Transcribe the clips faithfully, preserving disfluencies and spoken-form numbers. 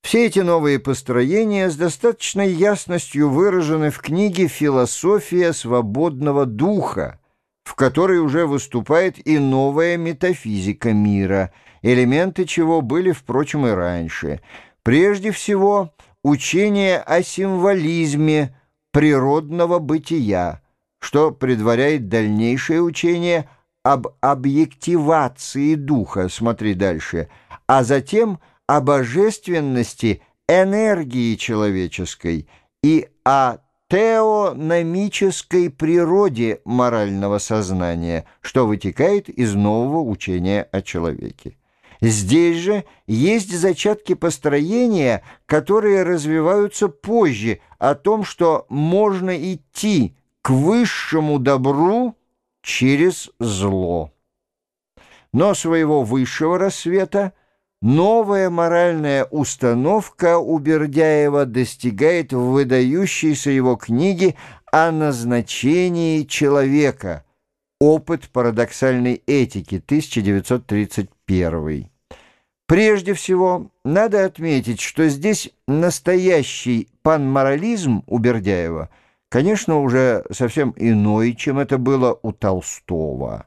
Все эти новые построения с достаточной ясностью выражены в книге «Философия свободного духа», в которой уже выступает и новая метафизика мира, элементы чего были, впрочем, и раньше. Прежде всего, учение о символизме природного бытия, что предваряет дальнейшее учение об объективации духа, смотри дальше, а затем о божественности энергии человеческой и о теономической природе морального сознания, что вытекает из нового учения о человеке. Здесь же есть зачатки построения, которые развиваются позже, о том, что можно идти к высшему добру через зло. Но своего высшего рассвета новая моральная установка у Бердяева достигает в выдающейся его книге о назначении человека «Опыт парадоксальной этики», тысяча девятьсот тридцать первый. Прежде всего, надо отметить, что здесь настоящий панморализм у Бердяева, конечно, уже совсем иной, чем это было у Толстого.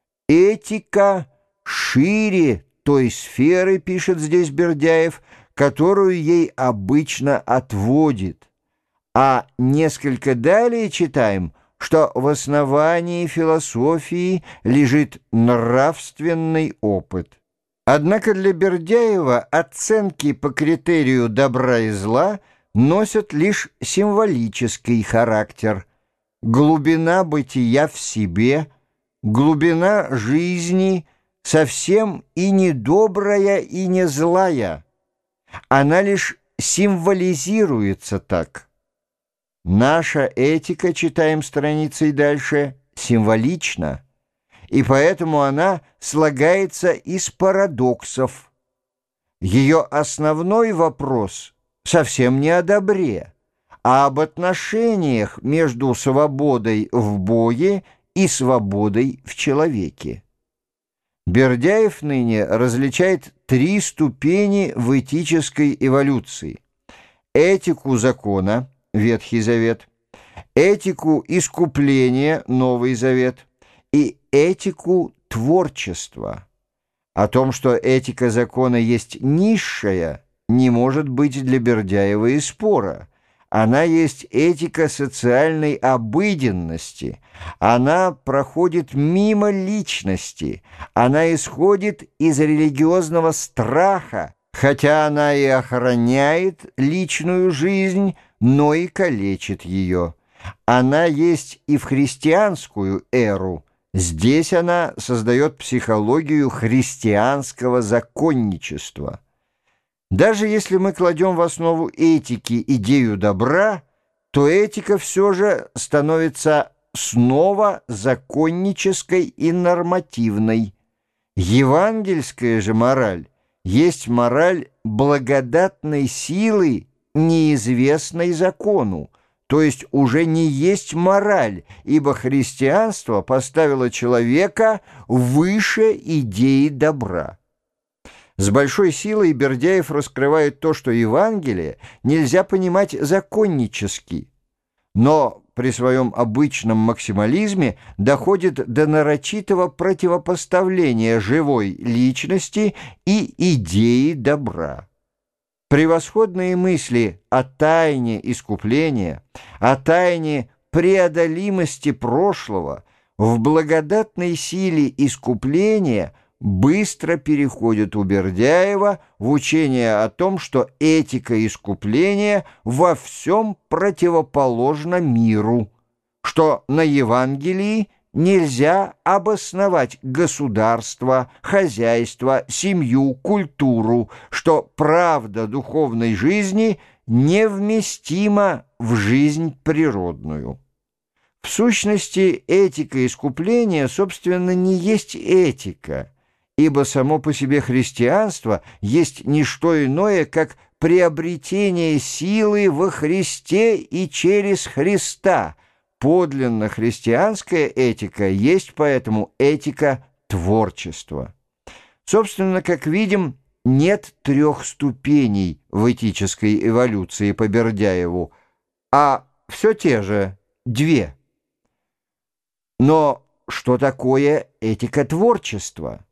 Этика шире той сферы, пишет здесь Бердяев, которую ей обычно отводит. А несколько далее читаем, что в основании философии лежит нравственный опыт. Однако для Бердяева оценки по критерию добра и зла носят лишь символический характер. Глубина бытия в себе, глубина жизни совсем и не добрая, и не злая. Она лишь символизируется так. Наша этика, читаем страницей дальше, символична, и поэтому она слагается из парадоксов. Ее основной вопрос совсем не о добре, а об отношениях между свободой в Боге и свободой в человеке. Бердяев ныне различает три ступени в этической эволюции: этику закона, Ветхий Завет, этику искупления, Новый Завет, и этику творчества. О том, что этика закона есть низшая, не может быть для Бердяева и спора. Она есть этика социальной обыденности. Она проходит мимо личности. Она исходит из религиозного страха, хотя она и охраняет личную жизнь, но и калечит ее. Она есть и в христианскую эру. Здесь она создает психологию христианского законничества. Даже если мы кладем в основу этики идею добра, то этика все же становится снова законнической и нормативной. Евангельская же мораль есть мораль благодатной силы, неизвестной закону, то есть уже не есть мораль, ибо христианство поставило человека выше идеи добра. С большой силой Бердяев раскрывает то, что Евангелие нельзя понимать законнически, но при своем обычном максимализме доходит до нарочитого противопоставления живой личности и идеи добра. Превосходные мысли о тайне искупления, о тайне преодолимости прошлого в благодатной силе искупления быстро переходят у Бердяева в учение о том, что этика искупления во всем противоположна миру, что на Евангелии нельзя обосновать государство, хозяйство, семью, культуру, что правда духовной жизни невместима в жизнь природную. В сущности, этика искупления, собственно, не есть этика, ибо само по себе христианство есть не что иное, как приобретение силы во Христе и через Христа. Подлинно христианская этика есть поэтому этика творчества. Собственно, как видим, нет трех ступеней в этической эволюции по Бердяеву, а все те же две. Но что такое этика творчества?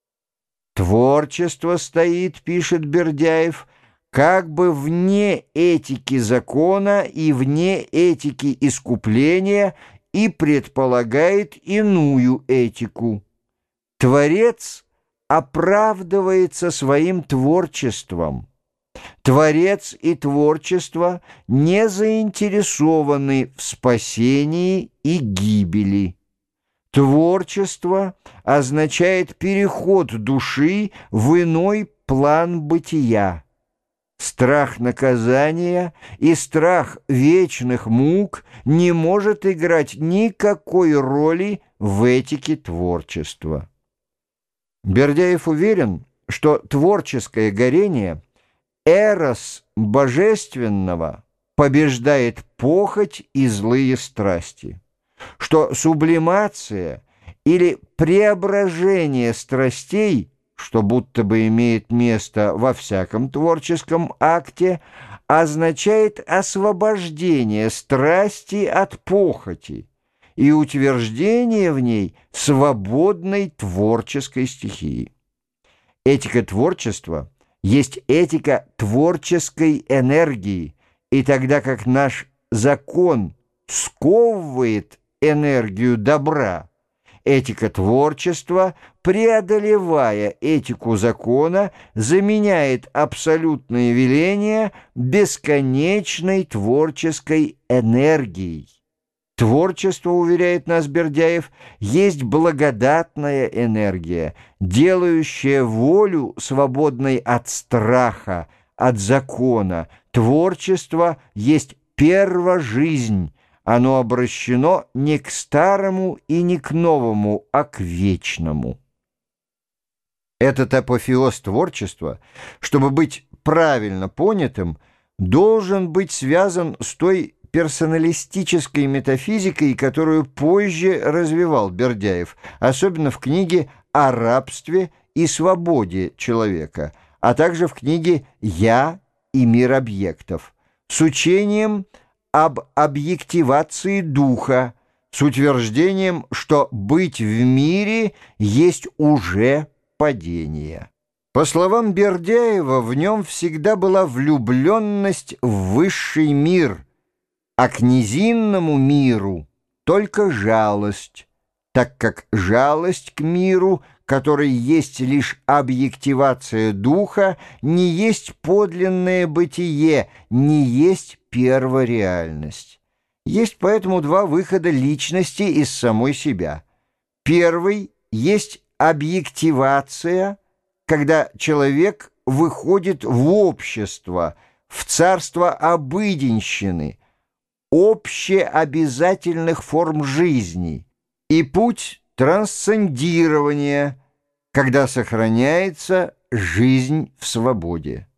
Творчество стоит, пишет Бердяев, как бы вне этики закона и вне этики искупления и предполагает иную этику. Творец оправдывается своим творчеством. Творец и творчество не заинтересованы в спасении и гибели. Творчество означает переход души в иной план бытия. Страх наказания и страх вечных мук не может играть никакой роли в этике творчества. Бердяев уверен, что творческое горение, эрос божественного, побеждает похоть и злые страсти, что сублимация или преображение страстей, что будто бы имеет место во всяком творческом акте, означает освобождение страсти от похоти и утверждение в ней свободной творческой стихии. Этика творчества есть этика творческой энергии, и тогда как наш закон сковывает энергию добра, этика творчества, преодолевая этику закона, заменяет абсолютное веление бесконечной творческой энергией. Творчество, уверяет нас Бердяев, есть благодатная энергия, делающая волю свободной от страха, от закона. Творчество есть первожизнь. Оно обращено не к старому и не к новому, а к вечному. Этот апофеоз творчества, чтобы быть правильно понятым, должен быть связан с той персоналистической метафизикой, которую позже развивал Бердяев, особенно в книге «О рабстве и свободе человека», а также в книге «Я и мир объектов», с учением об объективации духа, с утверждением, что быть в мире есть уже падение. По словам Бердяева, в нем всегда была влюбленность в высший мир, а к низинному миру только жалость, так как жалость к миру, который есть лишь объективация духа, не есть подлинное бытие, не есть первореальность. Есть поэтому два выхода личности из самой себя. Первый есть объективация, когда человек выходит в общество, в царство обыденщины, общеобязательных форм жизни, и путь трансцендирования, когда сохраняется жизнь в свободе.